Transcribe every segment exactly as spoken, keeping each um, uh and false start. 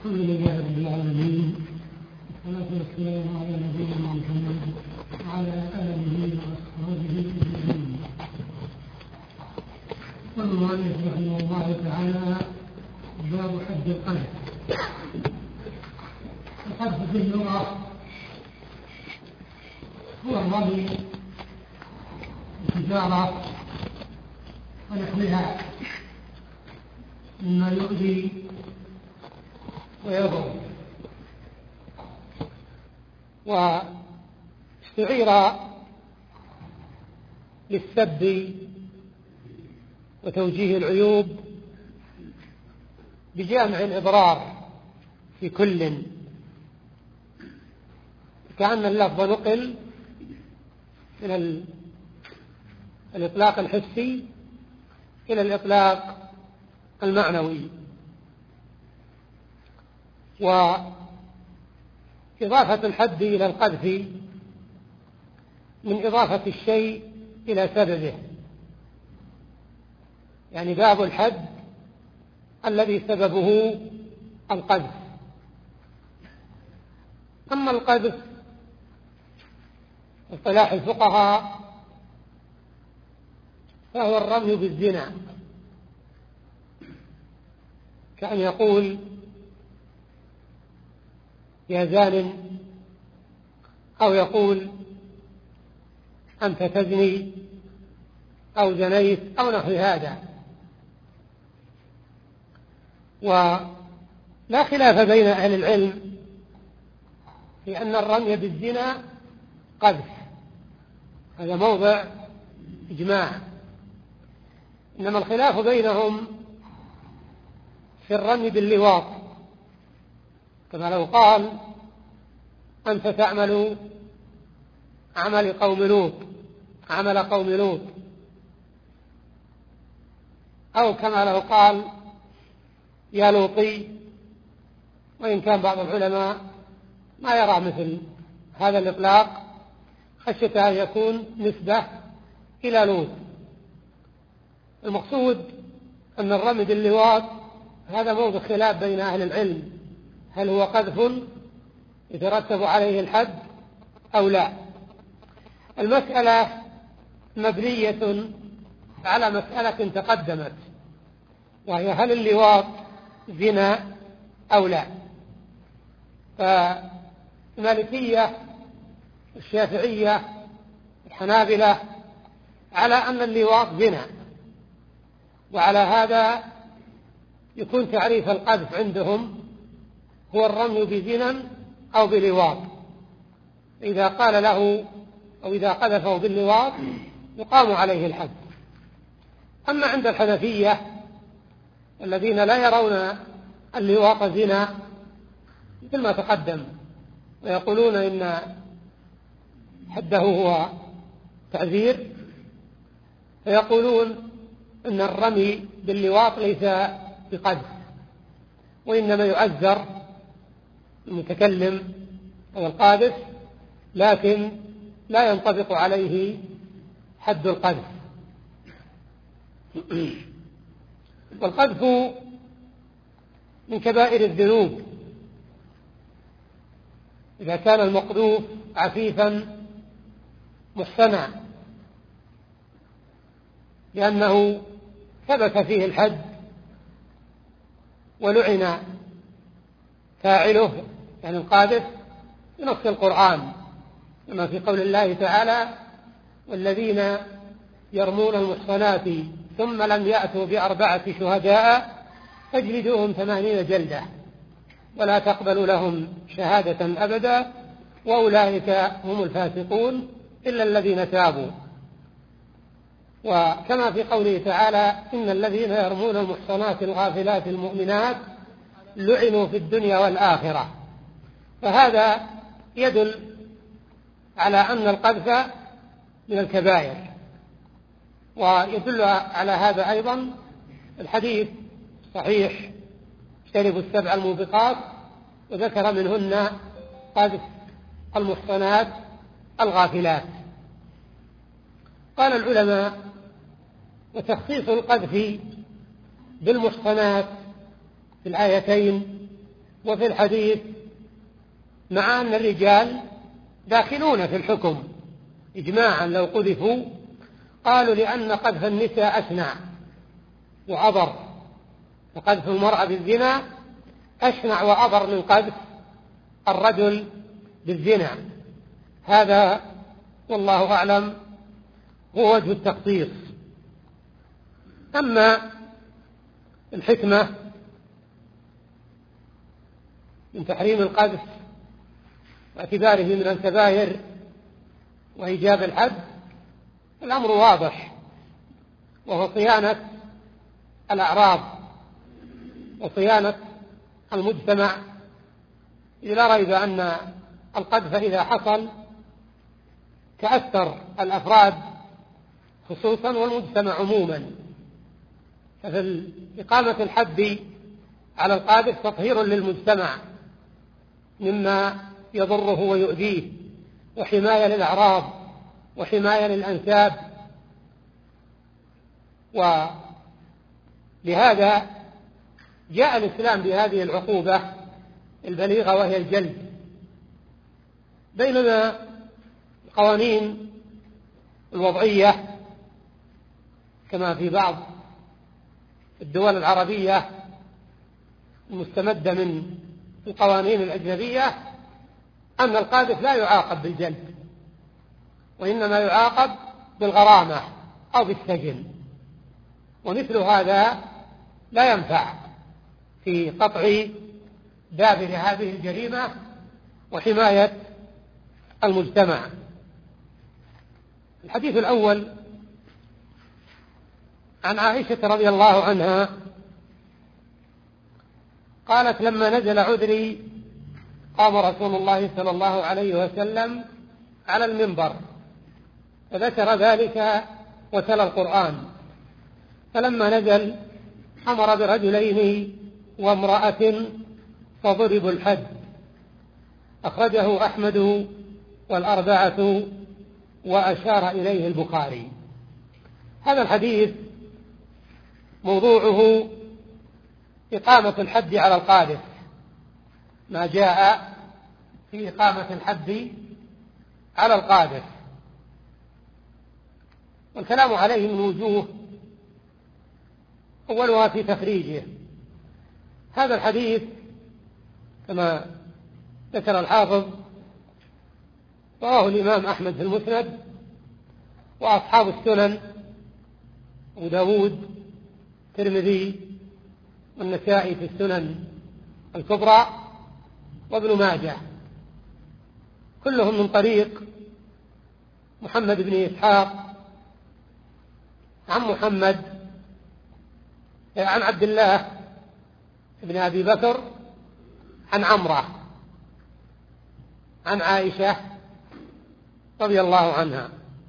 الحمد لله رب العالمين، والصلاة والسلام على نبينا محمد وعلى آله وأصحابه أجمعين. والمؤلف رحمه الله تعالى: باب حد القذف. القذف في اللغة هو الرمي بالحجارة ونحوها مما يؤذي ويضر، واستعير للسب وتوجيه العيوب بجامع الإضرار في كل، كأن اللفظ نقل من الإطلاق الحسي إلى الإطلاق المعنوي. وإضافة الحد إلى القذف من إضافة الشيء إلى سببه، يعني باب الحد الذي سببه القذف. أما القذف اصطلاح الفقهاء فهو الرمي بالزنا، كأن يقول: يا زان، أو يقول: أنت تزني، أو زنيت، أو نحو هذا. ولا خلاف بين أهل العلم في أن الرمي بالزنا قذف، هذا موضع إجماع. إنما الخلاف بينهم في الرمي باللواط، كما لو قال: أنت تعمل عمل قوم لوط، عمل قوم لوط، أو كما لو قال: يا لوطي، وإن كان بعض العلماء ما يرى مثل هذا الإطلاق خشية أن يكون نسبة إلى لوط. المقصود أن الرمي باللواط هذا موضع خلاف بين أهل العلم، هل هو قذف يترتب عليه الحد أو لا. المسألة مبنية على مسألة تقدمت، وهي هل اللواط زنا أو لا. فالمالكية الشافعية الحنابلة على أن اللواط زنا، وعلى هذا يكون تعريف القذف عندهم هو الرمي بزنا أو بلواط. إذا قال له أو إذا قذفه باللواط يقام عليه الحد. أما عند الحنفية الذين لا يرون اللواط زنا مثل ما تقدم، ويقولون إن حده هو تعزير، فيقولون إن الرمي باللواط ليس بقذف، وإنما يعذر المتكلم أو القاذف، لكن لا ينطبق عليه حد القذف. والقذف من كبائر الذنوب إذا كان المقذوف عفيفا محصنا، لأنه ثبت فيه الحد ولعن فاعله يعني القاذف بنص القرآن، كما في قول الله تعالى: والذين يرمون المحصنات ثم لم يأتوا بأربعة شهداء فاجلدوهم ثمانين جلدة ولا تقبلوا لهم شهادة أبدا وأولئك هم الفاسقون إلا الذين تابوا. وكما في قوله تعالى: إن الذين يرمون المحصنات الغافلات المؤمنات لعنوا في الدنيا والآخرة. فهذا يدل على أن القذف من الكبائر. ويدل على هذا أيضا الحديث صحيح: اجتنبوا السبع الموبقات، وذكر منهن قذف المحصنات الغافلات. قال العلماء: وتخصيص القذف بالمحصنات في الآيتين وفي الحديث مع أن الرجال داخلون في الحكم إجماعا لو قذفوا، قالوا لأن قذف النساء أشنع وأضر، فقذف المرأة بالزنا أشنع وأضر من قذف الرجل بالزنا. هذا والله أعلم هو وجه التخصيص. أما الحكمة من تحريم القذف واعتباره من الكبائر وإيجاب الحد، الأمر واضح، وهو صيانة الأعراض وصيانة المجتمع، إذ لا ريب أن القذف إذا حصل تأثر الأفراد خصوصا والمجتمع عموما. ففي إقامة الحد على القاذف تطهير للمجتمع مما يضره ويؤذيه، وحماية للأعراض وحماية للأنساب. ولهذا جاء الإسلام بهذه العقوبة البليغة وهي الجلد، بينما القوانين الوضعية كما في بعض الدول العربية المستمدة من القوانين الأجنبية أن القاذف لا يعاقب بالجلد، وإنما يعاقب بالغرامة أو بالسجن، ومثل هذا لا ينفع في قطع دابر هذه الجريمة وحماية المجتمع. الحديث الأول عن عائشة رضي الله عنها قالت: لما نزل عذري قام رسول الله صلى الله عليه وسلم على المنبر فذكر ذلك وتلا القرآن، فلما نزل أمر برجلين وامرأة فضربوا الحد. أخرجه أحمد والأربعة وأشار إليه البخاري. هذا الحديث موضوعه إقامة الحد على القاذف، ما جاء في إقامة الحد على القاذف، والكلام عليه من وجوه، أولها في تخريجه. هذا الحديث كما ذكر الحافظ رواه الإمام أحمد في المسند، وأصحاب السنن أبو داود الترمذي والنسائي في السنن الكبرى وابن ماجه، كلهم من طريق محمد بن إسحاق عن محمد عن عبد الله بن أبي بكر عن عمرة عن عائشة رضي الله عنها.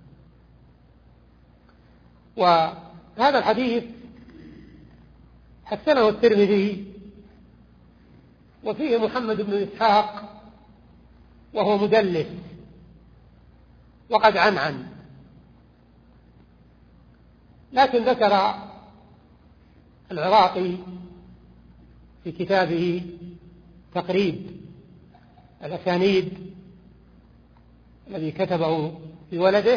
وهذا الحديث حسنه الترمذي، وفيه محمد بن إسحاق وهو مدلس وقد عنعن، لكن ذكر العراقي في كتابه تقريب الأسانيد الذي كتبه في ولده،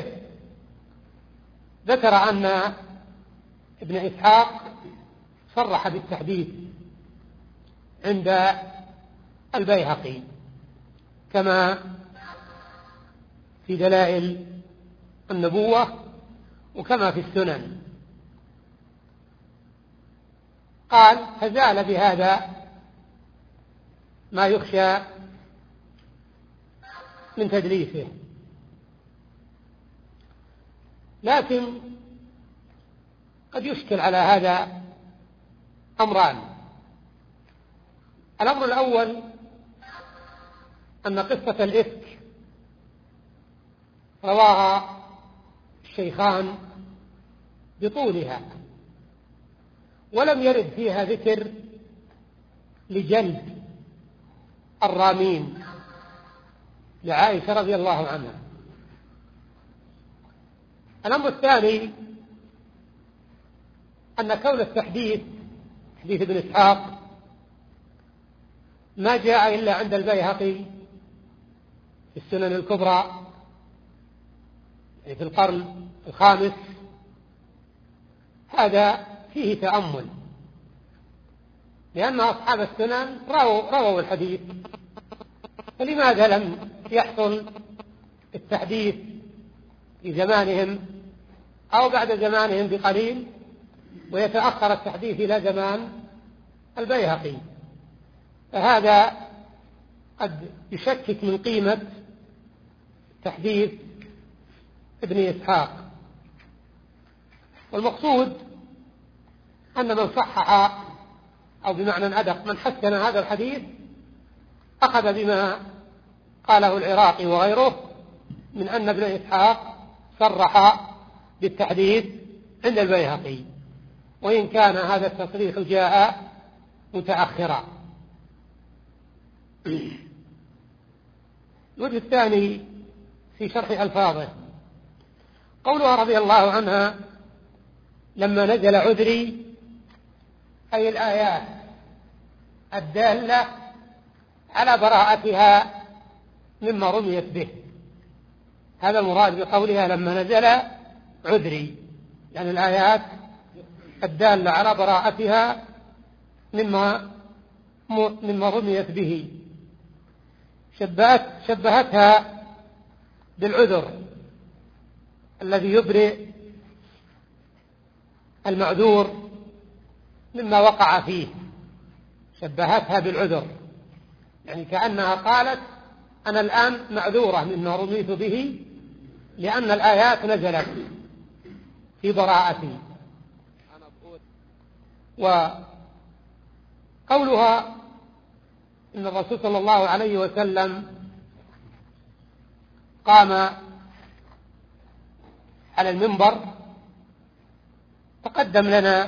ذكر أن ابن إسحاق صرح بالتحديث عند البيهقي كما في دلائل النبوة وكما في السنن. قال: فزال بهذا ما يخشى من تدليسه. لكن قد يشكل على هذا أمران. الأمر الأول أن قصة الإفك رواها الشيخان بطولها، ولم يرد فيها ذكر لجلد الرامين لعائشة رضي الله عنها. الأمر الثاني أن كون التحديث حديث ابن إسحاق ما جاء إلا عند البيهقي في السنن الكبرى في القرن الخامس، هذا فيه تأمل، لأن أصحاب السنن رووا, رووا الحديث، فلماذا لم يحصل التحديث في زمانهم أو بعد زمانهم بقليل ويتأخر التحديث إلى زمان البيهقي؟ فهذا قد يشكك من قيمة تحديث ابن إسحاق. والمقصود أن من صحح أو بمعنى أدق من حسن هذا الحديث أخذ بما قاله العراقي وغيره من أن ابن إسحاق صرح بالتحديث عند البيهقي، وإن كان هذا التصريح جاء متأخرا. الوجه الثاني في شرح ألفاظه قولها رضي الله عنها لما نزل عذري، أي الآيات الدالة على براءتها مما رميت به. هذا المراد بقولها لما نزل عذري، يعني الآيات الدالة على براءتها مما مما رميت به. شبهت شبهتها بالعذر الذي يبرئ المعذور مما وقع فيه، شبهتها بالعذر، يعني كأنها قالت أنا الآن معذورة مما رميت به لأن الآيات نزلت في براءتي. وقولها إن الرسول صلى الله عليه وسلم قام على المنبر، تقدم لنا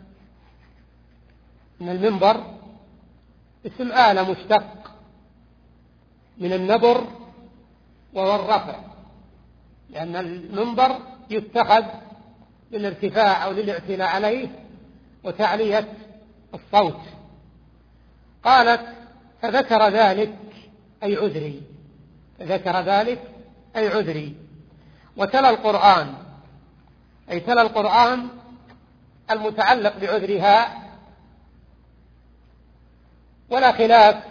أن المنبر اسم آلة مشتق من النبر وهو الرفع، لأن المنبر يتخذ للارتفاع أو للاعتلاء عليه وتعلية الصوت. قالت فذكر ذلك أي عذري، فذكر ذلك أي عذري، وتلا القرآن أي تلا القرآن المتعلق بعذرها. ولا خلاف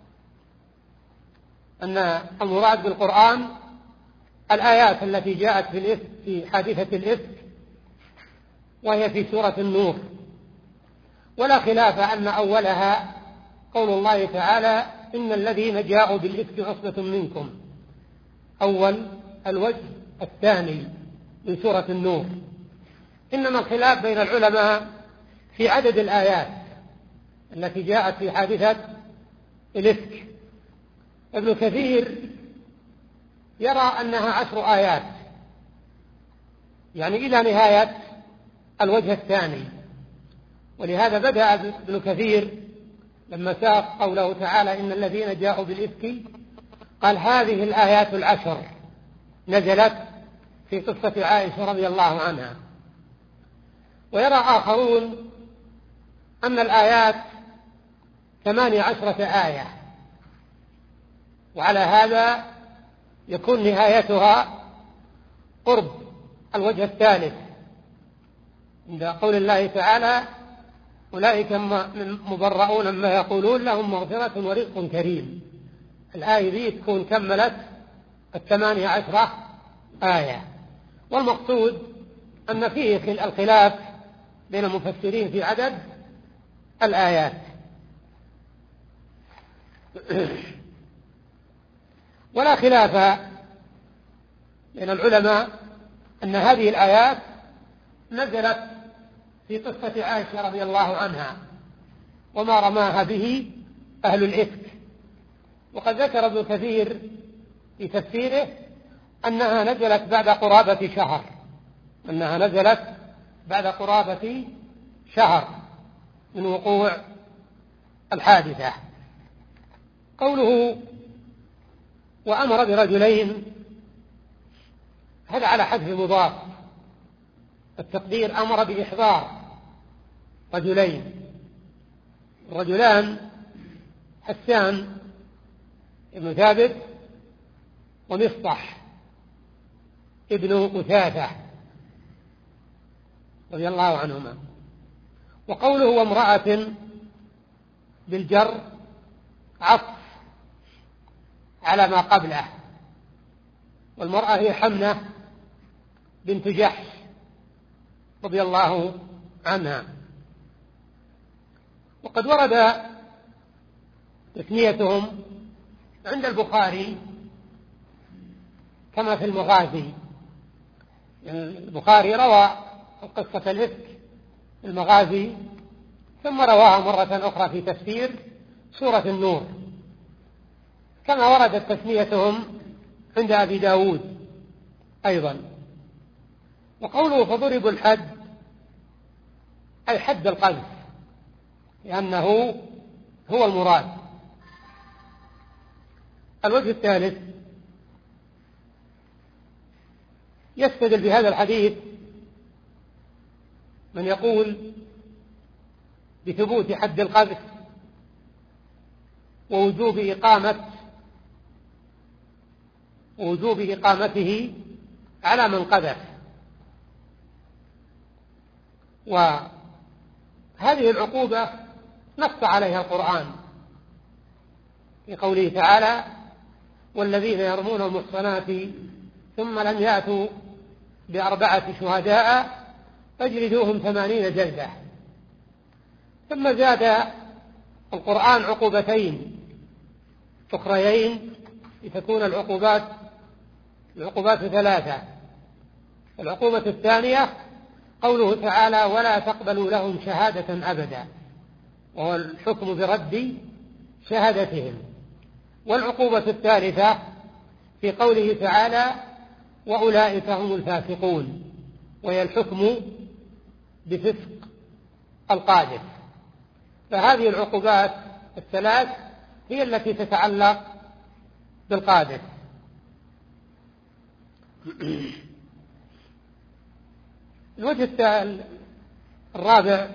أن المراد بالقرآن الآيات التي جاءت في الإفك في حادثة الإفك وهي في سورة النور. ولا خلاف أن أولها قول الله تعالى إن الذين جاءوا بالإفك عصبة منكم، أول الوجه الثاني من سورة النور. إنما الخلاف بين العلماء في عدد الآيات التي جاءت في حادثة الإفك. ابن كثير يرى أنها عشر آيات، يعني إلى نهاية الوجه الثاني. ولهذا بدأ ابن كثير لما ساق قوله تعالى إن الذين جاءوا بالإفك قال هذه الآيات العشر نزلت في قصة عائشة رضي الله عنها. ويرى آخرون أن الآيات ثمانية عشرة آية، وعلى هذا يكون نهايتها قرب الوجه الثالث عند قول الله تعالى أولئك مبرؤون مما يقولون لهم مغفرة ورزق كريم. الآية ذي تكون كملت الثمانية عشرة آية. والمقصود أن فيه الخلاف بين المفسرين في عدد الآيات. ولا خلاف بين العلماء أن هذه الآيات نزلت في قصة عائشة رضي الله عنها وما رماها به أهل الإفك. وقد ذكر ابن كثير في تفسيره أنها نزلت بعد قرابة شهر، أنها نزلت بعد قرابة شهر من وقوع الحادثة. قوله وأمر برجلين هذا على حذف مضاف، التقدير أمر بإحضار رجلين. الرجلان حسان ابن ثابت ومصطح ابن أثاثة رضي الله عنهما. وقوله وامرأة بالجر عطف على ما قبله، والمرأة هي حمنة بنت جحش رضي الله عنها. وقد ورد تثنيتهم عند البخاري كما في المغازي. البخاري روى قصة الإفك المغازي ثم رواها مرة أخرى في تفسير سورة النور، كما وردت تثنيتهم عند أبي داود أيضا. وقوله فضربوا الحد أي حد القذف، لأنه هو المراد. الوجه الثالث يستدل بهذا الحديث من يقول بثبوت حد القذف ووجوب إقامة ووجوب إقامته على من قذف. وهذه العقوبة نص عليها القرآن في قوله تعالى والذين يرمون المحصنات ثم لم يأتوا بأربعة شهداء فاجلدوهم ثمانين جلدة. ثم زاد القرآن عقوبتين أخريين لتكون العقوبات العقوبات ثلاثة. العقوبة الثانية قوله تعالى ولا تقبلوا لهم شهادة أبدا، وهو الحكم برد شهادتهم. والعقوبة الثالثة في قوله تعالى وأولئك هم الفاسقون، وهي الحكم بفسق القاذف. فهذه العقوبات الثلاث هي التي تتعلق بالقاذف. الوجه الرابع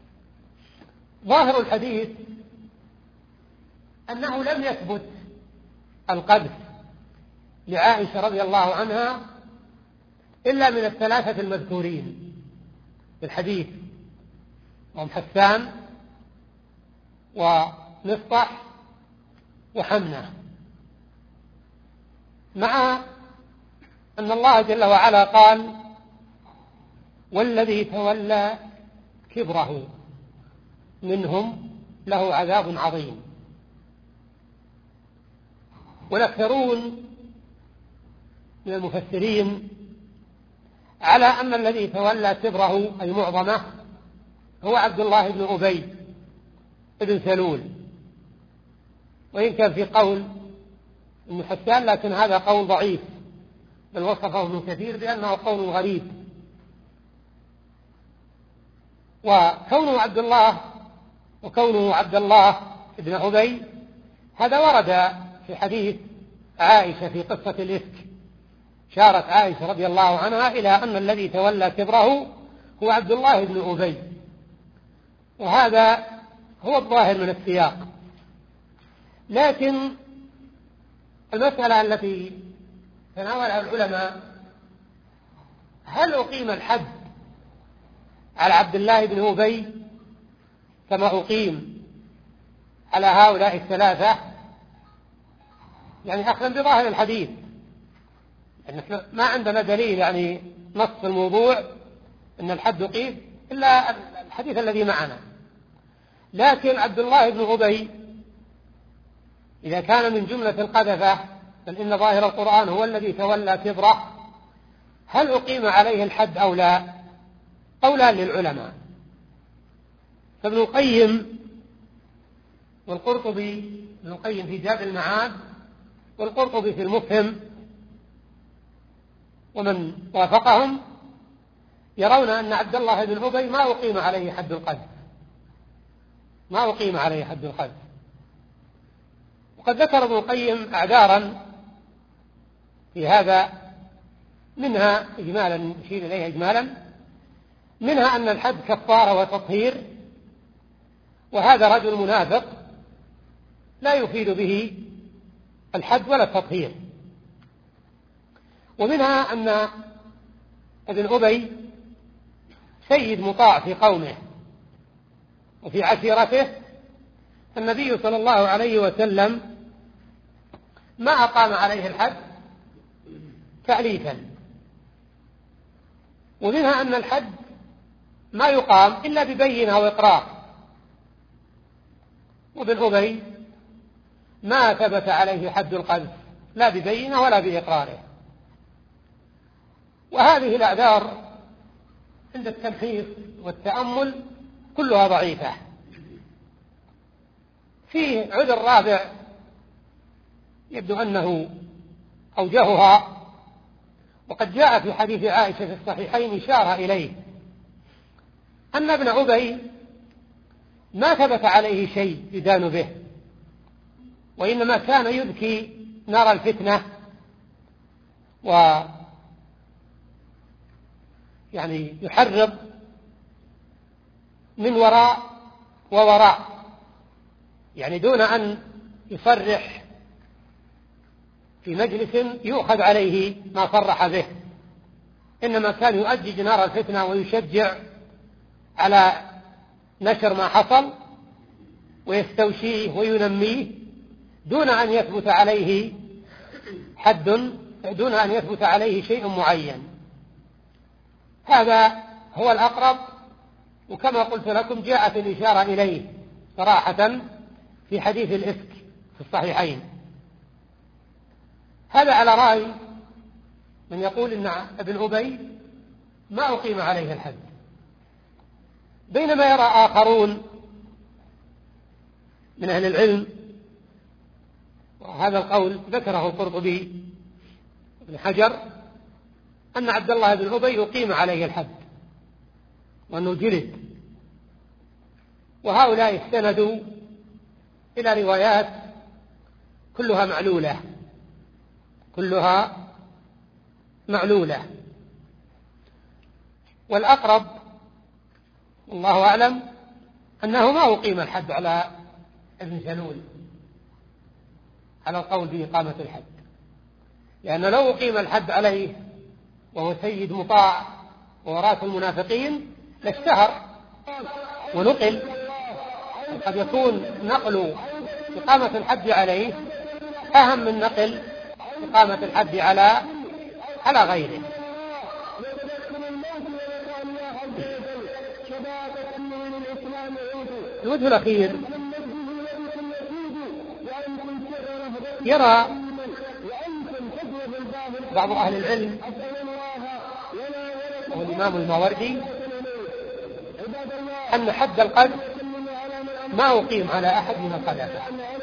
ظاهر الحديث أنه لم يثبت القذف لعائشة رضي الله عنها إلا من الثلاثة المذكورين في الحديث، وهم حسان ومصطح وحمنة، مع أن الله جل وعلا قال والذي تولى كبره منهم له عذاب عظيم. والأكثرون من المفسرين على أن الذي تولى كبره أي معظمه هو عبد الله بن أبي بن سلول، وإن كان في قول ابن حسان لكن هذا قول ضعيف، بل وصفه ابن كثير بأنه قول غريب. وكونه عبد الله وكونه عبد الله بن أبي هذا ورد في حديث عائشة في قصة الإفك. شارت عائشة رضي الله عنها إلى أن الذي تولى كبره هو عبد الله بن أبي، وهذا هو الظاهر من السياق. لكن المسألة التي تناولها العلماء هل أقيم الحد على عبد الله بن أبي كما أقيم على هؤلاء الثلاثة؟ يعني أخذا بظاهر الحديث، يعني ما عندنا دليل يعني نص الموضوع أن الحد أقيم إلا الحديث الذي معنا. لكن عبد الله بن أبي إذا كان من جملة القذفة بل إن ظاهر القرآن هو الذي تولى كبره، هل أقيم عليه الحد أو لا؟ قولان للعلماء. فابن القيم والقرطبي، ابن القيم في زاد المعاد والقرطبي في المفهم ومن وافقهم يرون أن عبد الله بن أبي ما أقيم عليه حد القذف، ما أقيم عليه حد القذف. وقد ذكر ابن القيم أعذارا في هذا، منها إجمالا نشير إليها إجمالا، منها أن الحد كفارة وتطهير، وهذا رجل منافق لا يفيد به الحد ولا التطهير. ومنها أن ابن أبي سيد مطاع في قومه وفي عشيرته، النبي صلى الله عليه وسلم ما أقام عليه الحد تأليفا. ومنها أن الحد ما يقام إلا ببينة وإقرار، وابن أبي ما ثبت عليه حد القذف لا ببينة ولا بإقراره. وهذه الأعذار عند التمحيص والتأمل كلها ضعيفة. فيه عذر رابع يبدو أنه أوجهها، وقد جاء في حديث عائشة في الصحيحين إشارة إليه، أن ابن أبي ما ثبت عليه شيء يدان به، وإنما كان يذكي نار الفتنة و يعني يحرض من وراء ووراء، يعني دون أن يصرح في مجلس يؤخذ عليه ما صرح به، إنما كان يؤجج نار الفتنة ويشجع على نشر ما حصل ويستوشيه وينميه دون أن يثبت عليه حد، دون أن يثبت عليه شيء معين. هذا هو الأقرب، وكما قلت لكم جاءت الإشارة إليه صراحة في حديث الإفك في الصحيحين. هذا على رأي من يقول إن ابن أبي ما أقيم عليه الحد، بينما يرى آخرون من أهل العلم، وهذا القول ذكره القرطبي ابن حجر، أن عبد الله بن أبي أقيم عليه الحد وأنه جلد. وهؤلاء استندوا إلى روايات كلها معلولة كلها معلولة والأقرب والله أعلم أنه ما أقيم الحد على ابن سلول على القول بإقامة الحد، لأن لو أقيم الحد عليه وهو سيد مطاع ووراث المنافقين لاشتهر ونقل. قد يكون نقل إقامة الحد عليه أهم من نقل إقامة الحد على على غيره. الوجه الأخير يرى بعض أهل العلم والإمام الماوردي أن حد القذف ما أقيم على أحد من القذافة،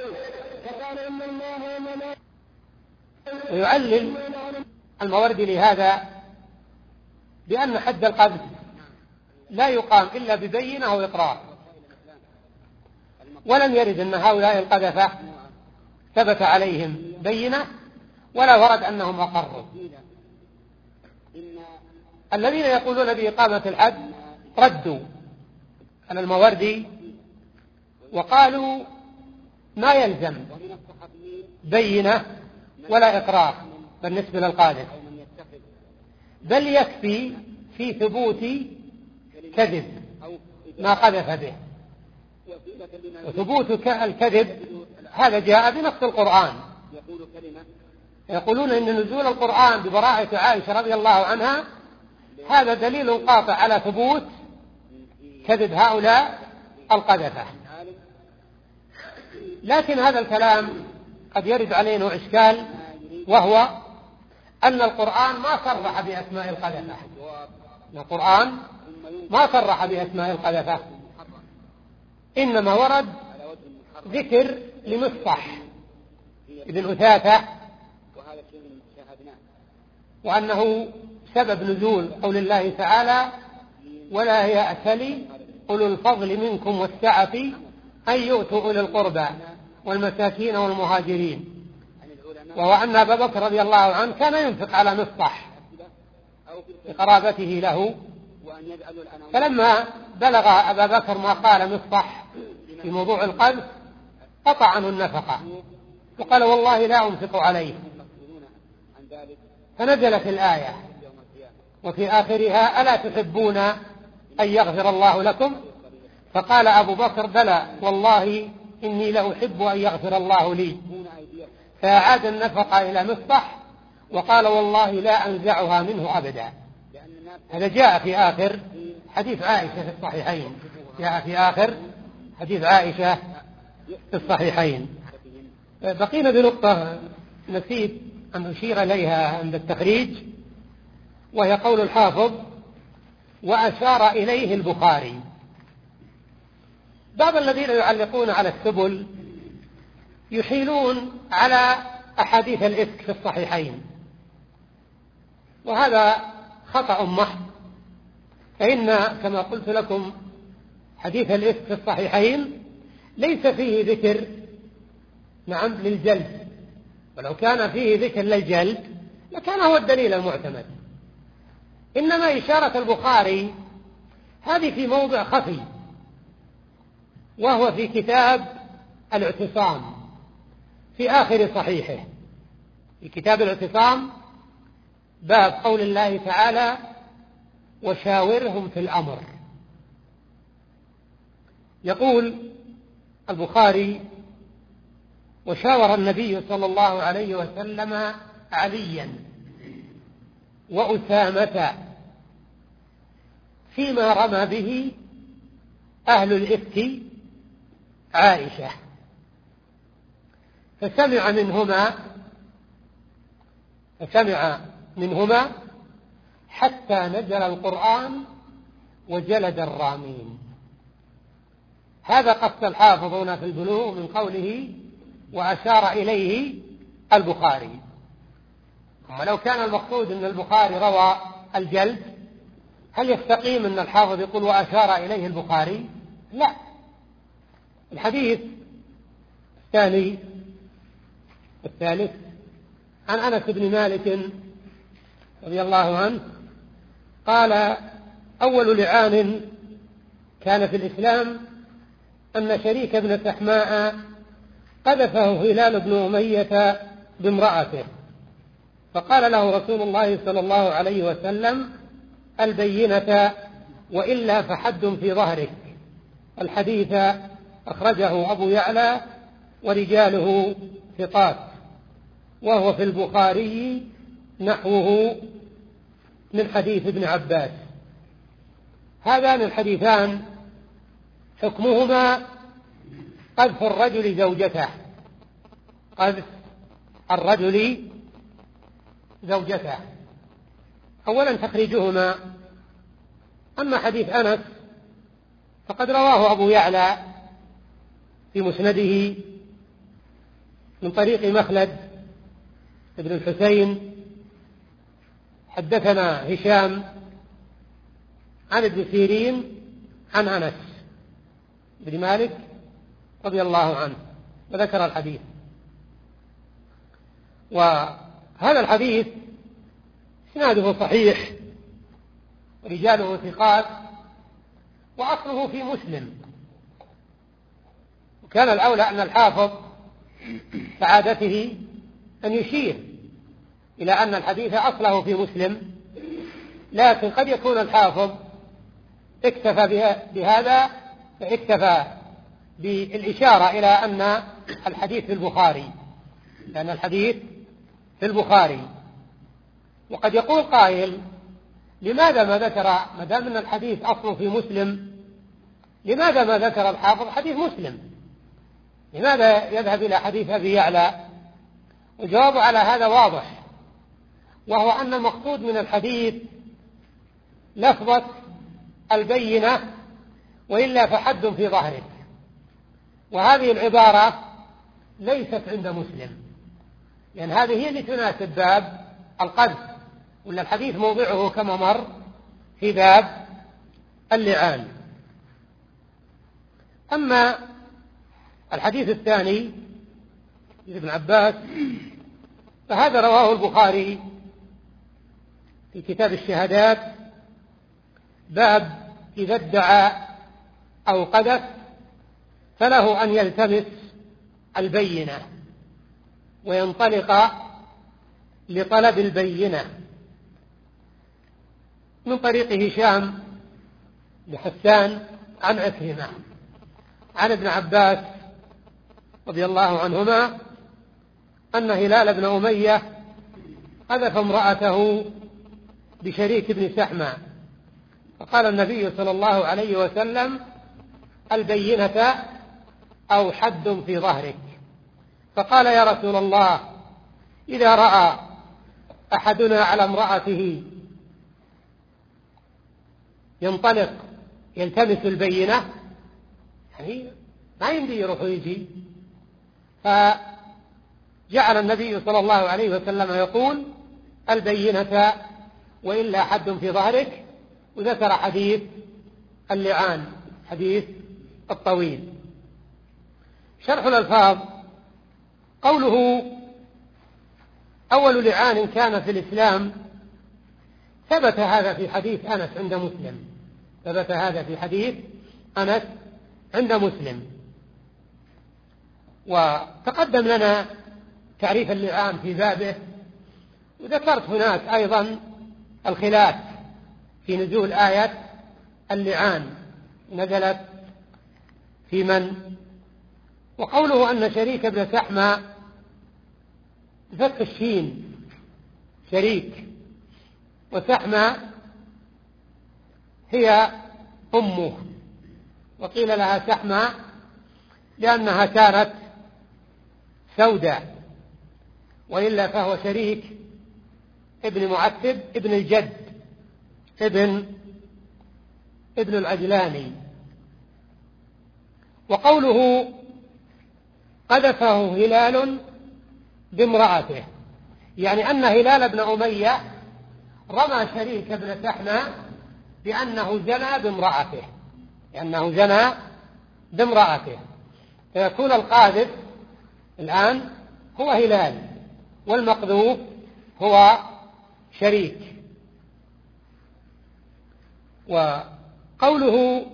ويعلل الماوردي لهذا بأن حد القذف لا يقام إلا ببينة أو إقرار، ولم يرد أن هؤلاء القذفة ثبت عليهم بينة ولا ورد أنهم أقروا. الذين يقولون بإقامة الحد ردوا على الماوردي وقالوا ما يلزم بينة ولا إقرار بالنسبة للقاذف، بل يكفي في ثبوت كذب ما قذف به. وثبوت الكذب هذا جاء بنص القرآن، يقولون إن نزول القرآن ببراءة عائشة رضي الله عنها هذا دليل قاطع على ثبوت كذب هؤلاء القذفة. لكن هذا الكلام قد يرد علينا إشكال، وهو أن القرآن ما صرح بأسماء القذفة، القرآن ما صرح بأسماء القذفة، إنما ورد ذكر لمصطح ابن أثاثة، وأنه سبب نزول قول الله تعالى ولا يأتل أولو الفضل منكم والسعة أن يؤتوا أولي القربى والمساكين والمهاجرين، وهو أن أبا بكر رضي الله عنه كان ينفق على مصطح لقرابته له، فلما بلغ أبا بكر ما قال مصطح في موضوع القذف قطع عنه النفقة وقال والله لا أنفق عليه، فنزلت الآية وفي آخرها ألا تحبون أن يغفر الله لكم؟ فقال أبو بكر بلى والله إني لأحب أن يغفر الله لي، فأعاد النفقة إلى مصطح وقال والله لا أنزعها منه أبدا. هذا جاء في آخر حديث عائشة في الصحيحين، جاء في آخر حديث عائشة في الصحيحين. بقينا بنقطة نسيت أن أشير إليها عند التخريج، وهي قول الحافظ وأشار إليه البخاري. بعض الذين يعلقون على السبل يحيلون على أحاديث الإفك في الصحيحين، وهذا خطأ محض، فإن كما قلت لكم حديث الإفك في الصحيحين ليس فيه ذكر نعم للجلد، ولو كان فيه ذكر للجلد لكان هو الدليل المعتمد، إنما إشارة البخاري هذه في موضع خفي، وهو في كتاب الاعتصام في آخر صحيحه. في كتاب الاعتصام باب قول الله تعالى وشاورهم في الأمر، يقول البخاري وشاور النبي صلى الله عليه وسلم عليا وأسامة فيما رمى به أهل الإفك عائشة، فسمع منهما فسمع منهما حتى نزل القرآن وجلد الرامين. هذا قص الحافظون في البلوغ من قوله وأشار إليه البخاري. أما لو كان المقصود أن البخاري روى الجلد هل يستقيم أن الحافظ يقول وأشار إليه البخاري؟ لا. الحديث الثاني الثالث عن أنس بن مالك رضي الله عنه قال أول لعان كان في الإسلام أن شريك بن سحماء قذفه هلال بن أمية بامرأته، فقال له رسول الله صلى الله عليه وسلم البينة وإلا فحد في ظهرك. الحديث أخرجه أبو يعلى ورجاله ثقات، وهو في البخاري نحوه من حديث ابن عباس. هذان الحديثان حكمهما قذف الرجل زوجته، قذف الرجل زوجته. أولا تخريجهما، أما حديث أنس فقد رواه أبو يعلى في مسنده من طريق مخلد ابن الحسين حدثنا هشام عن ابن سيرين عن أنس بن مالك رضي الله عنه وذكر الحديث. وهذا الحديث إسناده صحيح ورجاله ثقات وأصله في مسلم، وكان الأولى أن الحافظ كعادته أن يشير إلى أن الحديث أصله في مسلم، لكن قد يكون الحافظ اكتفى بهذا اكتفى بالإشارة إلى أن الحديث في البخاري، لأن الحديث في البخاري. وقد يقول قائل لماذا ما ذكر ما دام أن الحديث أصله في مسلم لماذا ما ذكر الحافظ حديث مسلم؟ لماذا يذهب إلى حديث أبي يعلى؟ الجواب على هذا واضح، وهو أن المقصود من الحديث لفظة البينة وإلا فحد في ظهرك، وهذه العبارة ليست عند مسلم، لأن هذه هي اللي تناسب باب القذف، ولا الحديث موضعه كما مر في باب اللعان. أما الحديث الثاني ابن عباس فهذا رواه البخاري في كتاب الشهادات باب إذا ادعى أو قذف فله أن يلتمس البينة وينطلق لطلب البينة من طريق هشام بن حسان عن عكرمة عن ابن عباس رضي الله عنهما أن هلال بن أمية قذف امرأته بشريك بن سحمة، فقال النبي صلى الله عليه وسلم: البينة أو حد في ظهرك. فقال: يا رسول الله، إذا رأى أحدنا على امرأته ينطلق يلتمس البينة، يعني ما يمدي يروح ويجي، فجعل النبي صلى الله عليه وسلم يقول: البينة وإلا حد في ظهرك، وذكر حديث اللعان، حديث الطويل. شرح الألفاظ: قوله: أول لعان كان في الإسلام، ثبت هذا في حديث أنس عند مسلم، ثبت هذا في حديث أنس عند مسلم. وتقدم لنا تعريف اللعان في بابه، وذكرت هناك أيضا الخلاف في نزول آية اللعان، نزلت في من؟ وقوله أن شريك ابن سحمة بفتح الشين شريك، وسحمة هي أمه، وقيل لها سحمة لأنها كانت سوداء، وإلا فهو شريك ابن معتب ابن الجد ابن ابن العجلاني. وقوله: قذفه هلال بامرأته، يعني أن هلال بن أمية رمى شريك بن سحمة بأنه زنى بامرأته، لأنه زنى بامرأته، فيكون القاذف الآن هو هلال، والمقذوف هو شريك. وقوله: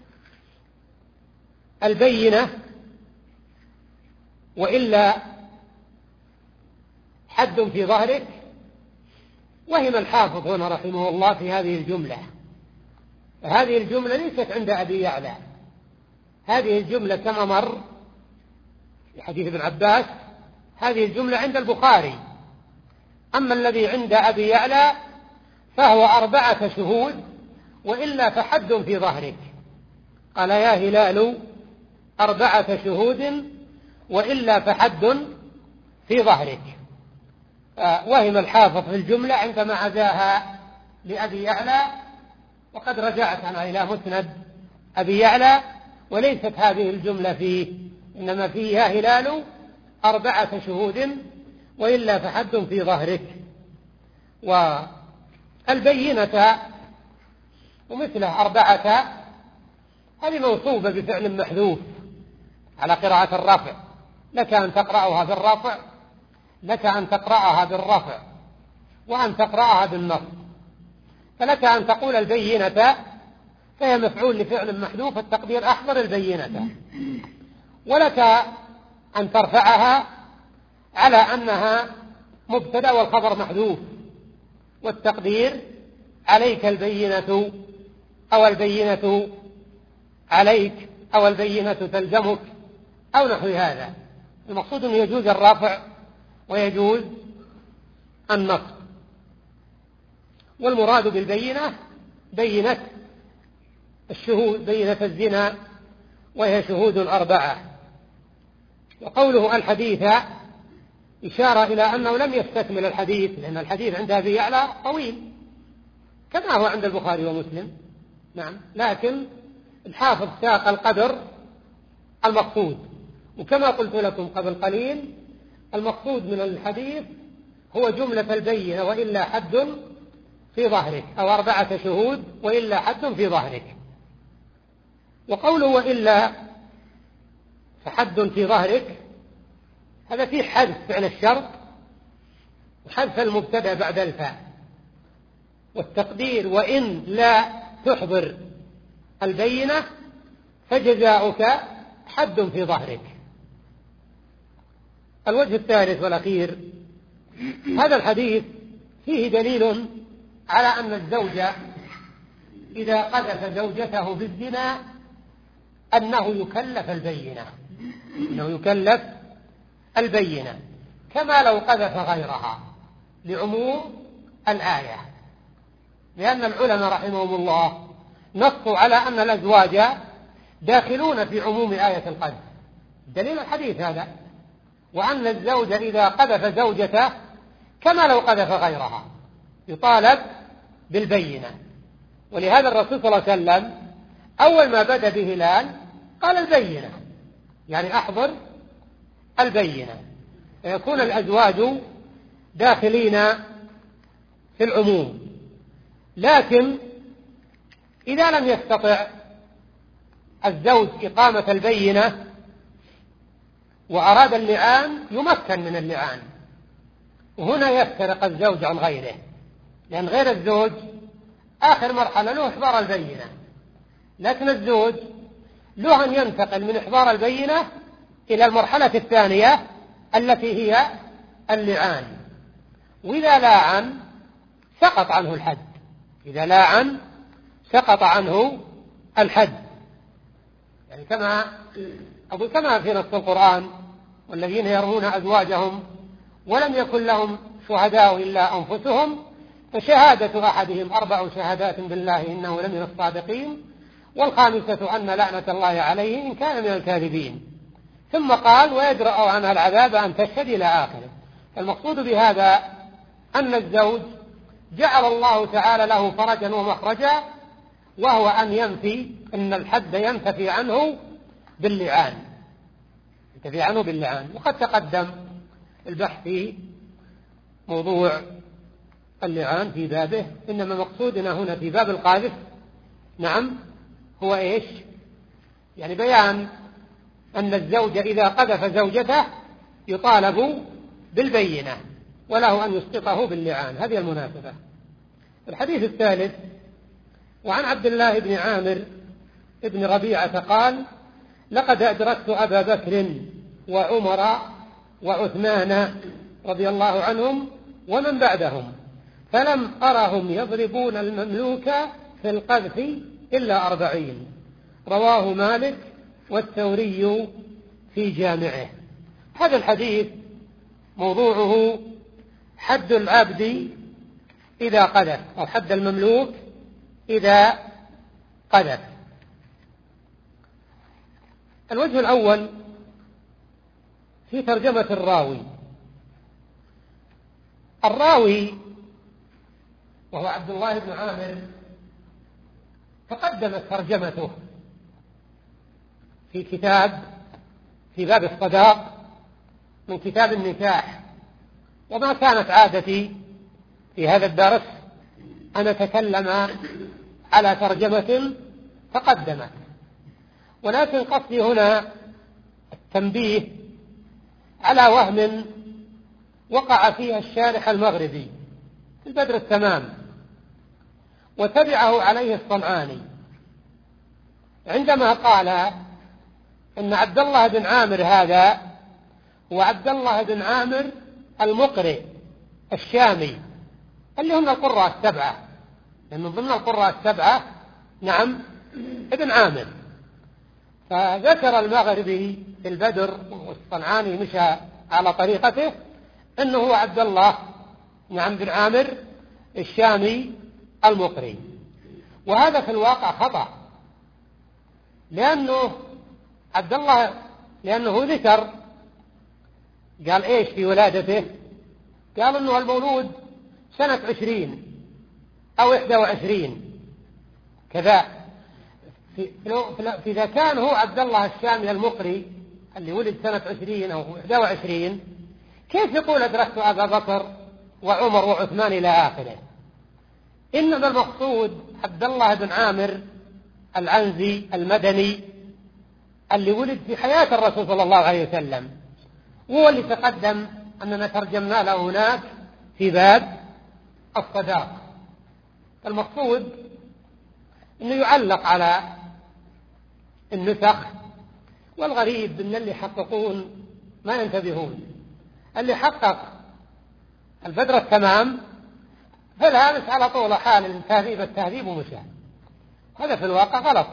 البينة وإلا حد في ظهرك، وهم الحافظ هنا رحمه الله في هذه الجملة. هذه الجملة ليست عند أبي يعلى، هذه الجملة كما مر في حديث ابن عباس، هذه الجملة عند البخاري. أما الذي عند أبي يعلى فهو أربعة شهود وإلا فحد في ظهرك. قال: يا هلال أربعة شهود وإلا فحد في ظهرك. وهم الحافظ في الجملة عندما عزاها لأبي يعلى، وقد رجعت أنا إلى مسند أبي يعلى وليست هذه الجملة فيه، إنما فيها هلال أربعة شهود وإلا فحد في ظهرك. والبينة ومثله أربعة، هذه موصوبة بفعل محذوف على قراءة الرفع، لك أن تقرأها بالرفع، لك أن تقرأها بالرفع، وأن تقرأها بالنصب. فلك أن تقول البينة فهي مفعول لفعل محذوف، التقدير أحضر البينة، ولك أن ترفعها على أنها مبتدأ والخبر محذوف، والتقدير عليك البينة أو البينة عليك أو البينة تلزمك أو نحو هذا. المقصود أن يجوز الرفع ويجوز النصب. والمراد بالبينة بينة الشهود، بينة الزنا، وهي شهود أربعة. وقوله الحديث إشارة إلى أنه لم يستكمل الحديث، لأن الحديث عند أبي يعلى طويل كما هو عند البخاري ومسلم، نعم، لكن الحافظ ساق القدر المقصود. وكما قلت لكم قبل قليل، المقصود من الحديث هو جملة البينة وإلا حد في ظهرك، أو أربعة شهود وإلا حد في ظهرك. وقوله وإلا فحد في ظهرك، هذا فيه حذف فعل الشرط وحذف المبتدأ بعد الفاء، والتقدير وإن لا تحضر البينة فجزاؤك حد في ظهرك. الوجه الثالث والأخير، هذا الحديث فيه دليل على أن الزوج إذا قذف زوجته بالزنا أنه يكلف البينة، أنه يكلف البينة كما لو قذف غيرها، لعموم الآية. لأن العلماء رحمهم الله نصوا على أن الأزواج داخلون في عموم آية القذف، دليل الحديث هذا، وأن الزوج إذا قذف زوجته كما لو قذف غيرها يطالب بالبينة. ولهذا الرسول صلى الله عليه وسلم أول ما بدأ بهلال قال البينة، يعني أحضر البينة، فيكون الأزواج داخلين في العموم. لكن إذا لم يستطع الزوج إقامة البينة وأراد اللعان يمكن من اللعان، وهنا يفترق الزوج عن غيره، لأن غير الزوج آخر مرحلة له إحضار البينة، لكن الزوج له أن ينتقل من إحضار البينة إلى المرحلة الثانية التي هي اللعان. وإذا لاعن سقط عنه الحد، إذا لاعن سقط عنه الحد، يعني كما أقول كما في نص القرآن: والذين يرمون أزواجهم ولم يكن لهم شهداء إلا أنفسهم فشهادة أحدهم أربع شهادات بالله إنه لمن الصادقين والخامسة أن لعنة الله عليه إن كان من الكاذبين، ثم قال: ويدرأ عنها العذاب أن تشهد إلى آخره. المقصود بهذا أن الزوج جعل الله تعالى له فرجا ومخرجا، وهو أن ينفي أن الحد ينتفي عنه باللعان، ينتفي عنه باللعان. وقد تقدم البحث في موضوع اللعان في بابه، إنما مقصودنا هنا في باب القاذف نعم هو إيش؟ يعني بيان أن الزوج إذا قذف زوجته يطالب بالبينة وله أن يسقطه باللعان، هذه المناسبة. الحديث الثالث: وعن عبد الله بن عامر بن ربيعة قال: لقد أدركت أبا بكر وعمر وعثمان رضي الله عنهم ومن بعدهم فلم أرهم يضربون المملوك في القذف إلا أربعين. رواه مالك والثوري في جامعه. هذا الحديث موضوعه حد العبد إذا قذف، أو حد المملوك إذا قذف. الوجه الأول في ترجمة الراوي. الراوي وهو عبد الله بن عامر تقدمت ترجمته في كتاب في باب الصداق من كتاب النكاح، وما كانت عادتي في هذا الدرس أن أتكلم على ترجمة تقدمت، ولكن قصدي هنا التنبيه على وهم وقع فيها الشارح المغربي في البدر التمام وتبعه عليه الصنعاني، عندما قال إن عبد الله بن عامر هذا هو عبد الله بن عامر المقرئ الشامي اللي هم القراء السبعة، لأن من ضمن القراء السبعة نعم ابن عامر. فذكر المغربي في البدر والصنعاني مشى على طريقته أنه هو عبد الله نعم بن عامر الشامي المقري، وهذا في الواقع خطأ، لأنه عبد الله لأنه ذكر قال إيش في ولادته، قال أنه المولود سنة عشرين أو إحدى وعشرين كذا. إذا كان هو عبد الله الشامي المقري اللي ولد سنة عشرين أو إحدى وعشرين، كيف يقول أدركت أبا بكر وعمر وعثمان إلى آخره؟ إنما المقصود عبد الله بن عامر العنزي المدني اللي ولد في حياة الرسول صلى الله عليه وسلم، هو اللي تقدم أننا ترجمنا له هناك في باب الصداق. المقصود أنه يعلق على النسخ، والغريب أن اللي يحققون ما ينتبهون، اللي حقق البدر التمام فالهامش على طول حال التهذيب التهذيب ومشاه. هذا في الواقع غلط.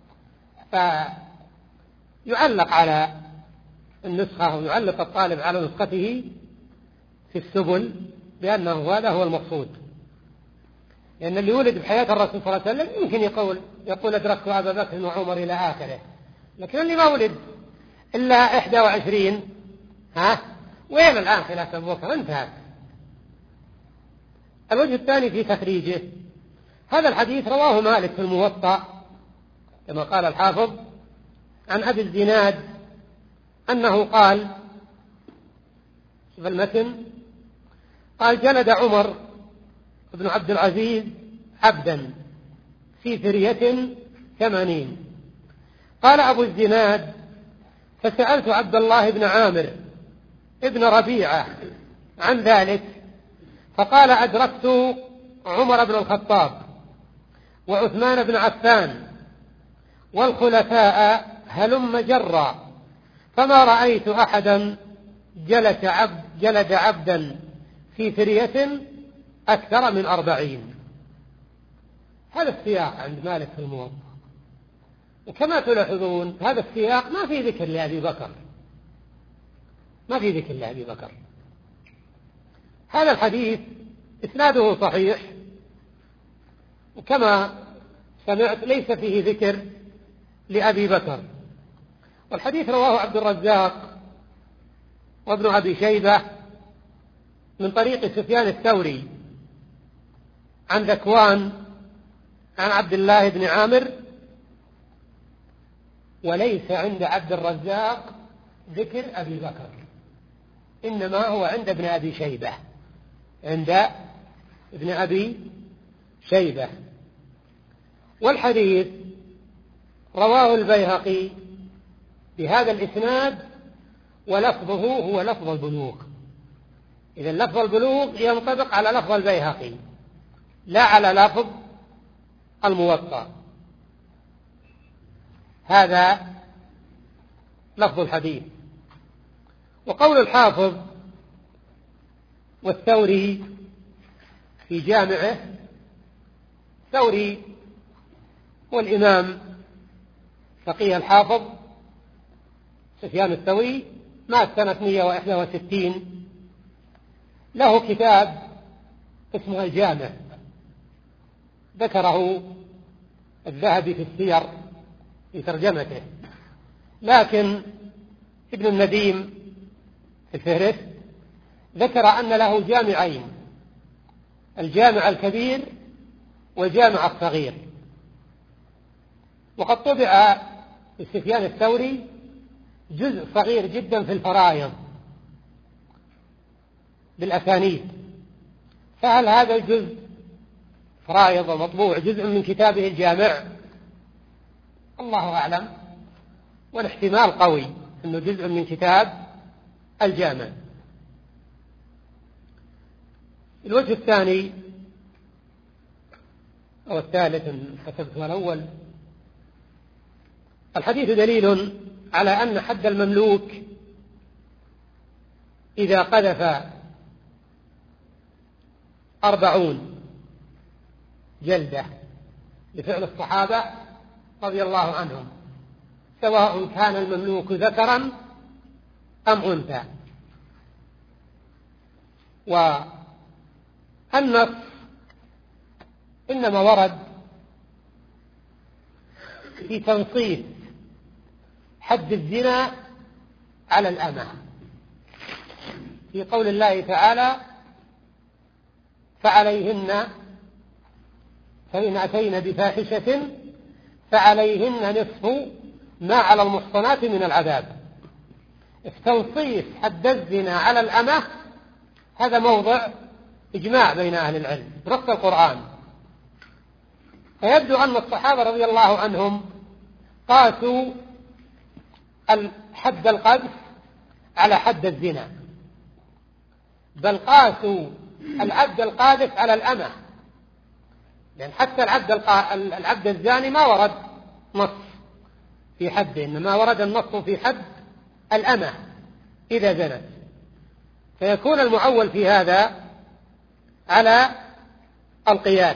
فيعلق على النسخة ويعلق الطالب على نسخته في السبل بأنه هذا هو المقصود، لأن اللي ولد بحياة الرسول صلى الله عليه وسلم يمكن يقول يقول أدركت أبا بكر وعمر إلى آخره، لكن اللي ما ولد إلا إحدى وعشرين ها وين الآن خلافة أبو بكر؟ انتهت. الوجه الثاني في تخريجه، هذا الحديث رواه مالك في الموطأ كما قال الحافظ عن أبي الزناد أنه قال، شوف المتن، قال جلد عمر بن عبد العزيز عبدا في ثرية ثمانين. قال أبو الزناد فسألت عبد الله بن عامر ابن ربيعة عن ذلك فقال أدركت عمر بن الخطاب وعثمان بن عفان والخلفاء هلم جرا فما رأيت أحدا جلد, عبد جلد عبدا في ثرية أكثر من أربعين. هذا السياق عند مالك في الموطأ، وكما تلاحظون هذا السياق ما في ذكر لأبي بكر، ما في ذكر لأبي بكر. هذا الحديث إسناده صحيح، وكما سمعت ليس فيه ذكر لأبي بكر. والحديث رواه عبد الرزاق وابن أبي شيبة من طريق سفيان الثوري عن ذكوان عن عبد الله بن عامر، وليس عند عبد الرزاق ذكر أبي بكر، إنما هو عند ابن أبي شيبة، عند ابن أبي شيبة. والحديث رواه البيهقي بهذا الإسناد ولفظه هو لفظ البلوغ. إذا لفظ البلوغ ينطبق على لفظ البيهقي لا على لفظ الموطأ. هذا لفظ الحديث. وقول الحافظ والثوري في جامعه، ثوري والإمام فقيه الحافظ سفيان الثوري مات سنة مئة وإحدى وستين، له كتاب اسمه الجامع ذكره الذهبي في السير في ترجمته، لكن ابن النديم في الفهرست ذكر أن له جامعين، الجامع الكبير والجامع الصغير. وقد طبع في سفيان الثوري جزء صغير جدا في الفرائض بالأسانيد، فهل هذا الجزء فرائض ومطبوع جزء من كتابه الجامع؟ الله أعلم، والاحتمال قوي أنه جزء من كتاب الجامع. الوجه الثاني أو الثالث إن كتبته الأول، الحديث دليل على أن حد المملوك إذا قذف أربعون جلدة لفعل الصحابة رضي الله عنهم، سواء كان المملوك ذكرا أم أنثى. والنص إنما ورد في تنصيص حد الزنا على الأمة في قول الله تعالى فعليهن فإن أتين بفاحشة فعليهن نصف ما على المحصنات من العذاب. التنصيص حد الزنا على الأمة هذا موضع إجماع بين أهل العلم نص القرآن، فيبدو أن الصحابة رضي الله عنهم قاسوا حد القذف على حد الزنا، بل قاسوا العبد القاذف على الأمة، لأن حتى العبد, العبد الزاني ما ورد نص في حده، إنما ورد النص في حد الأمة إذا زنت. فيكون المعول في هذا على القياس،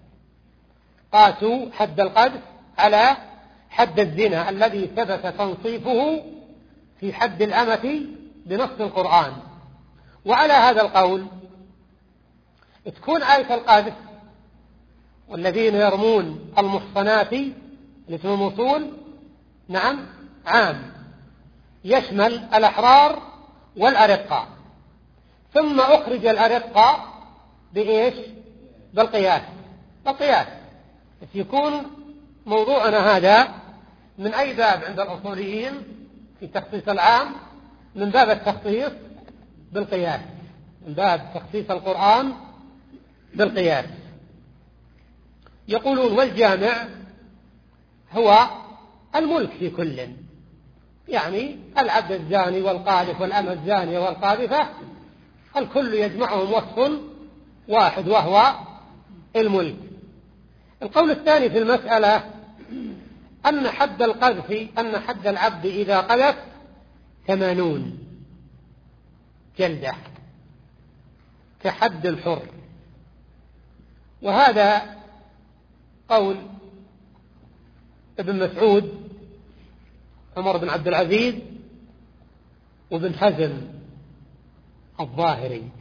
قاسوا حد القذف على حد الزنا الذي ثبت تنصيفه في حد الأمة بنص القرآن. وعلى هذا القول تكون آية القذف والذين يرمون المحصنات الاسم الموصول نعم عام، يشمل الأحرار والأرقاء، ثم أخرج الأرقاء بإيش؟ بالقياس. بالقياس يكون موضوعنا هذا من أي باب عند الأصوليين في تخصيص العام؟ من باب التخصيص بالقياس، من باب تخصيص القرآن بالقياس. يقولون والجامع هو الملك في كل، يعني العبد الزاني والقاذف والأمة الزانية والقاذفة الكل يجمعهم وصف واحد وهو الملك. القول الثاني في المسألة أن حد القذف أن حد العبد إذا قذف ثمانون جلدة كحد الحر، وهذا قول ابن مسعود عمر بن عبد العزيز وابن حزم الظاهري.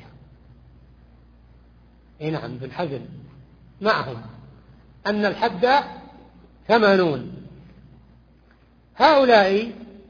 اي نعم ابن حزم معهم أن الحد ثمانون. هؤلاء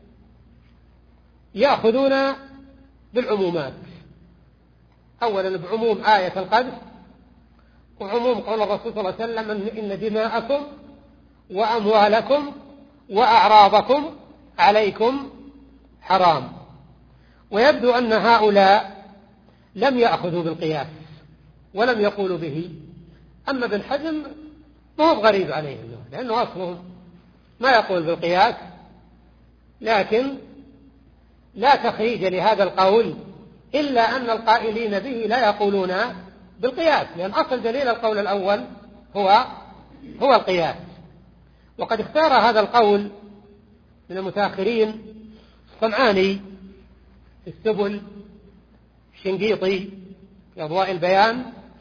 يأخذون بالعمومات، أولا بعموم آية القذف وعموم قول الرسول صلى الله عليه وسلم إن دماءكم وأموالكم وأعراضكم عليكم حرام. ويبدو أن هؤلاء لم يأخذوا بالقياس ولم يقولوا به. أما ابن حزم ما هو غريب عليه لأنه أصله ما يقول بالقياس، لكن لا تخريج لهذا القول إلا أن القائلين به لا يقولون بالقياس، لأن أصل دليل القول الأول هو هو القياس. وقد اختار هذا القول من المتأخرين الصنعاني في السبل، الشنقيطي في أضواء البيان،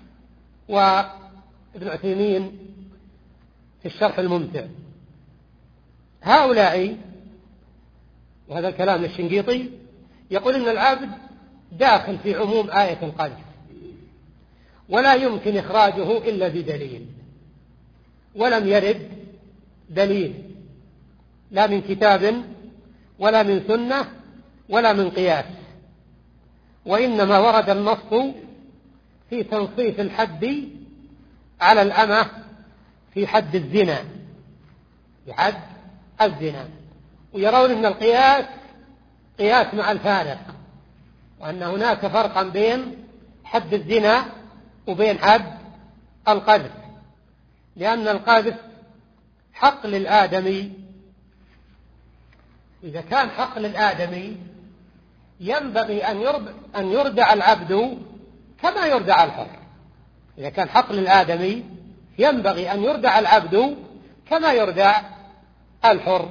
وابن عثيمين في الشرح الممتع. هؤلاء وهذا الكلام للشنقيطي يقول إن العبد داخل في عموم آية القذف ولا يمكن إخراجه إلا بدليل، ولم يرد دليل لا من كتاب ولا من سنة ولا من قياس، وإنما ورد النص في تنصيف الحد على الأمة في حد الزنا، في حد الزنا. ويرون أن القياس قياس مع الفارق، وأن هناك فرقا بين حد الزنا وبين حد القذف، لأن القذف حق للآدمي. إذا كان حق للآدمي ينبغي أن يردع العبد كما يردع الحر. إذا كان حق للآدمي ينبغي أن يردع العبد كما يردع الحر.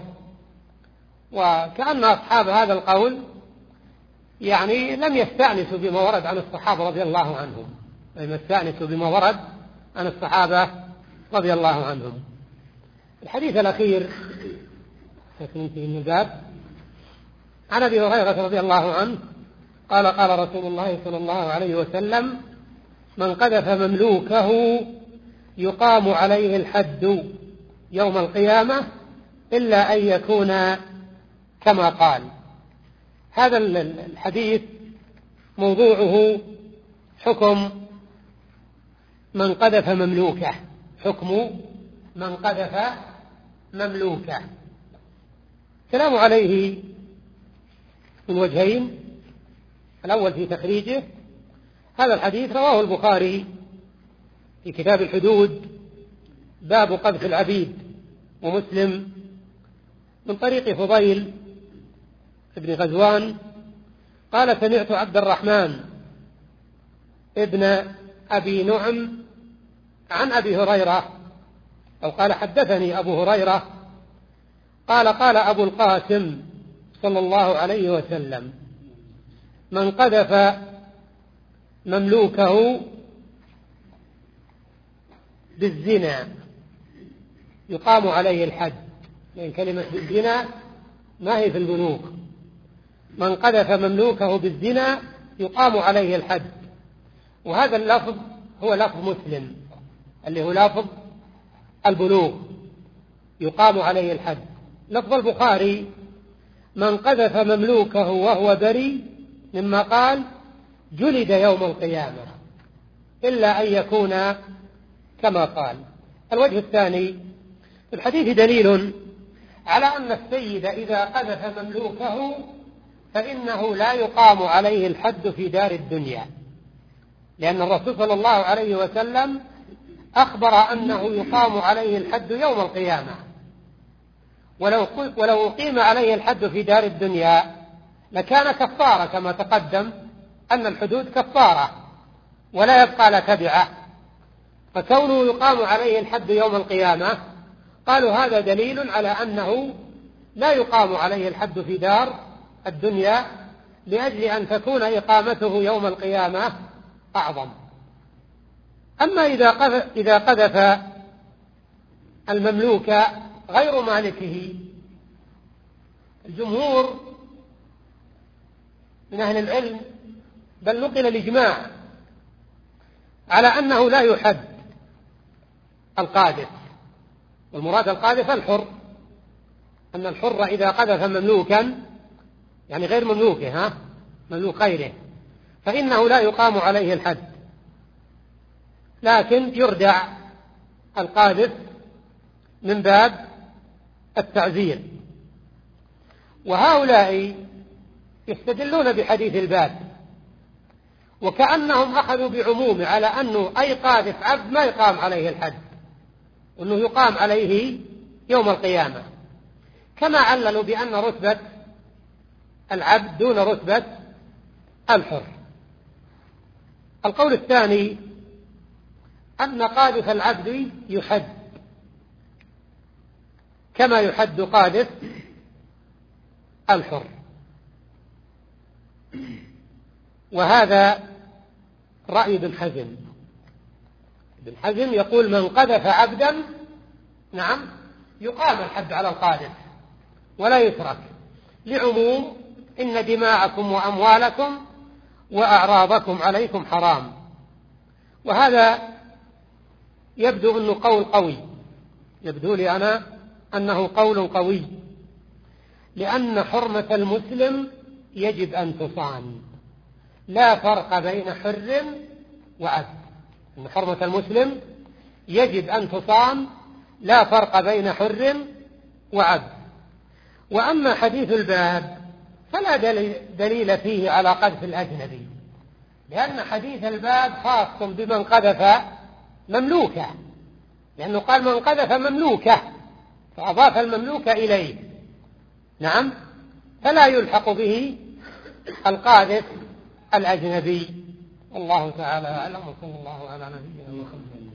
وكأن أصحاب هذا القول يعني لم يستأنسوا بما ورد عن الصحابة رضي الله عنهم، لم يستأنسوا بما ورد عن الصحابة رضي الله عنهم. الحديث الأخير من الباب عن أبي هريرة رضي الله عنه قال قال رسول الله صلى الله عليه وسلم: من قذف مملوكه يقام عليه الحد يوم القيامة إلا أن يكون كما قال. هذا الحديث موضوعه حكم من قذف مملوكه، حكم من قذف مملوكه. كلام عليه من وجهين: الأول في تخريجه، هذا الحديث رواه البخاري في كتاب الحدود باب قذف العبيد، ومسلم من طريق فضيل ابن غزوان قال: سمعت عبد الرحمن ابن أبي نعم عن أبي هريرة، أو قال حدثني أبو هريرة قال: قال أبو القاسم صلى الله عليه وسلم: من قذف مملوكه بالزنا يقام عليه الحد، لأن كلمة بالزنا ما هي في البنوك. من قذف مملوكه بالزنا يقام عليه الحد، وهذا اللفظ هو لفظ مسلم اللي هو لفظ البلوغ، يقام عليه الحد. لفظ البخاري من قذف مملوكه وهو بريء مما قال جلد يوم القيامة إلا أن يكون كما قال. الوجه الثاني في الحديث دليل على أن السيد إذا قذف مملوكه فإنه لا يقام عليه الحد في دار الدنيا، لأن الرسول صلى الله عليه وسلم أخبر أنه يقام عليه الحد يوم القيامة، ولو ولو أقيم عليه الحد في دار الدنيا لكان كفارة، كما تقدم أن الحدود كفارة ولا يبقى لا تبعه، فكونه يقام عليه الحد يوم القيامة قالوا هذا دليل على أنه لا يقام عليه الحد في دار الدنيا، لأجل أن تكون إقامته يوم القيامة أعظم. أما إذا قذف المملوك غير مالكه، الجمهور من أهل العلم بل نقل الإجماع على أنه لا يحد القاذف، والمراد القاذف الحر، أن الحر إذا قذف مملوكا يعني غير مملوكه، ها مملوك غيره، فإنه لا يقام عليه الحد، لكن يردع القاذف من باب التعزير. وهؤلاء يستدلون بحديث الباب وكأنهم أخذوا بعمومه على أنه أي قاذف عبد ما يقام عليه الحد، وأنه يقام عليه يوم القيامة، كما عللوا بأن رتبة العبد دون رتبة الحر. القول الثاني أن قاذف العبد يحد كما يحد قاذف الحر، وهذا رأي ابن حزم. ابن حزم يقول من قذف عبدا نعم يقام الحد على القاذف ولا يترك، لعموم إن دماءكم وأموالكم وأعراضكم عليكم حرام. وهذا يبدو أنه قول قوي، يبدو لي أنا أنه قول قوي، لأن حرمة المسلم يجب أن تصان، لا فرق بين حر وعبد، أن حرمة المسلم يجب أن تصان لا فرق بين حر وعبد. وأما حديث الباب فلا دليل فيه على قذف الأجنبي، لأن حديث الباب خاص بمن قذف مملوكه، لأنه قال من قذف مملوكه فأضاف المملوك إليه، نعم، فلا يلحق به القاذف الأجنبي. الله تعالى أعلم، وصلى الله على نبينا محمد.